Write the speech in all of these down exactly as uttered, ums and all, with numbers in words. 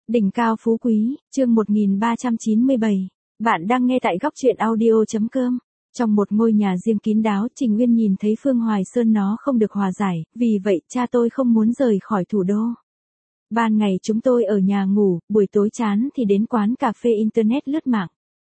Đỉnh cao phú quý, chương một nghìn ba trăm chín mươi bảy. Bạn đang nghe tại góc truyện audio chấm com. Trong một ngôi nhà riêng kín đáo, Trình Nguyên nhìn thấy Phương Hoài Sơn nó không được hòa giải, vì vậy cha tôi không muốn rời khỏi thủ đô. Ban ngày chúng tôi ở nhà ngủ, buổi tối chán thì đến quán cà phê internet lướt mạng.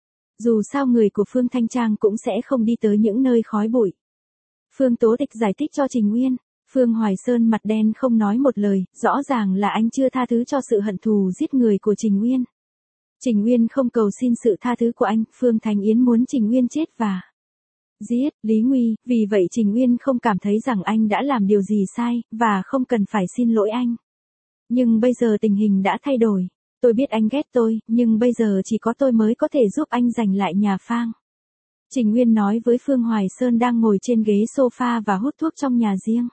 Dù sao người của Phương Thanh Trang cũng sẽ không đi tới những nơi khói bụi. Phương Tố Tịch giải thích cho Trình Nguyên. Phương Hoài Sơn mặt đen không nói một lời, rõ ràng là anh chưa tha thứ cho sự hận thù giết người của Trình Nguyên. Trình Nguyên không cầu xin sự tha thứ của anh, Phương Thanh Yến muốn Trình Nguyên chết và giết Lý Nguy, vì vậy Trình Nguyên không cảm thấy rằng anh đã làm điều gì sai, và không cần phải xin lỗi anh. Nhưng bây giờ tình hình đã thay đổi. Tôi biết anh ghét tôi, nhưng bây giờ chỉ có tôi mới có thể giúp anh giành lại nhà Phang. Trình Nguyên nói với Phương Hoài Sơn đang ngồi trên ghế sofa và hút thuốc trong nhà riêng.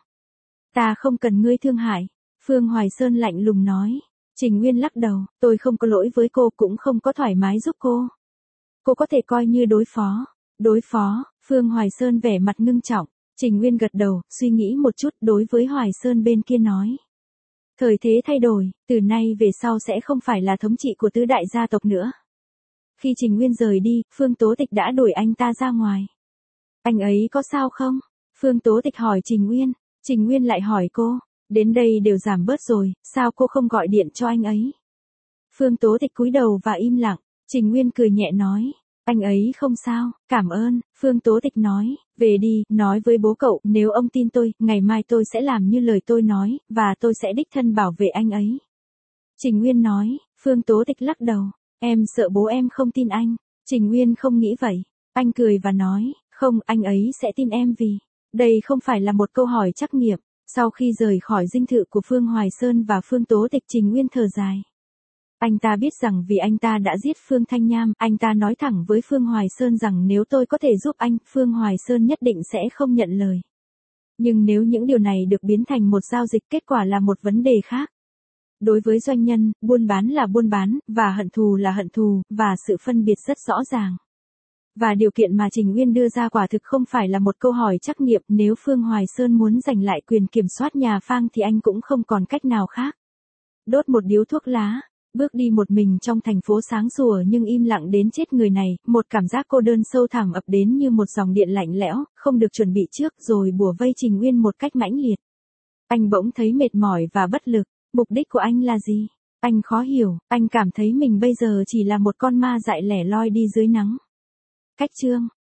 Ta không cần ngươi thương hại. Phương Hoài Sơn lạnh lùng nói. Trình Nguyên lắc đầu, tôi không có lỗi với cô cũng không có thoải mái giúp cô. Cô có thể coi như đối phó. Đối phó, Phương Hoài Sơn vẻ mặt ngưng trọng. Trình Nguyên gật đầu, suy nghĩ một chút đối với Hoài Sơn bên kia nói. Thời thế thay đổi, từ nay về sau sẽ không phải là thống trị của tứ đại gia tộc nữa. Khi Trình Nguyên rời đi, Phương Tố Tịch đã đuổi anh ta ra ngoài. Anh ấy có sao không? Phương Tố Tịch hỏi Trình Nguyên. Trình Nguyên lại hỏi cô, đến đây đều giảm bớt rồi, sao cô không gọi điện cho anh ấy? Phương Tố Tịch cúi đầu và im lặng. Trình Nguyên cười nhẹ nói, anh ấy không sao, cảm ơn. Phương Tố Tịch nói, về đi, nói với bố cậu, nếu ông tin tôi, ngày mai tôi sẽ làm như lời tôi nói, và tôi sẽ đích thân bảo vệ anh ấy. Trình Nguyên nói. Phương Tố Tịch lắc đầu, em sợ bố em không tin anh. Trình Nguyên không nghĩ vậy. Anh cười và nói, không, anh ấy sẽ tin em vì đây không phải là một câu hỏi trắc nghiệm. Sau khi rời khỏi dinh thự của Phương Hoài Sơn và Phương Tố Tịch, Trình Nguyên thở dài. Anh ta biết rằng vì anh ta đã giết Phương Thanh Nham, anh ta nói thẳng với Phương Hoài Sơn rằng nếu tôi có thể giúp anh, Phương Hoài Sơn nhất định sẽ không nhận lời. Nhưng nếu những điều này được biến thành một giao dịch, kết quả là một vấn đề khác. Đối với doanh nhân, buôn bán là buôn bán, và hận thù là hận thù, và sự phân biệt rất rõ ràng. Và điều kiện mà Trình Nguyên đưa ra quả thực không phải là một câu hỏi trắc nghiệm, nếu Phương Hoài Sơn muốn giành lại quyền kiểm soát nhà Phang thì anh cũng không còn cách nào khác. Đốt một điếu thuốc lá, bước đi một mình trong thành phố sáng sủa nhưng im lặng đến chết người này, một cảm giác cô đơn sâu thẳm ập đến như một dòng điện lạnh lẽo, không được chuẩn bị trước rồi bủa vây Trình Nguyên một cách mãnh liệt. Anh bỗng thấy mệt mỏi và bất lực, mục đích của anh là gì? Anh khó hiểu, anh cảm thấy mình bây giờ chỉ là một con ma dại lẻ loi đi dưới nắng. Cách chương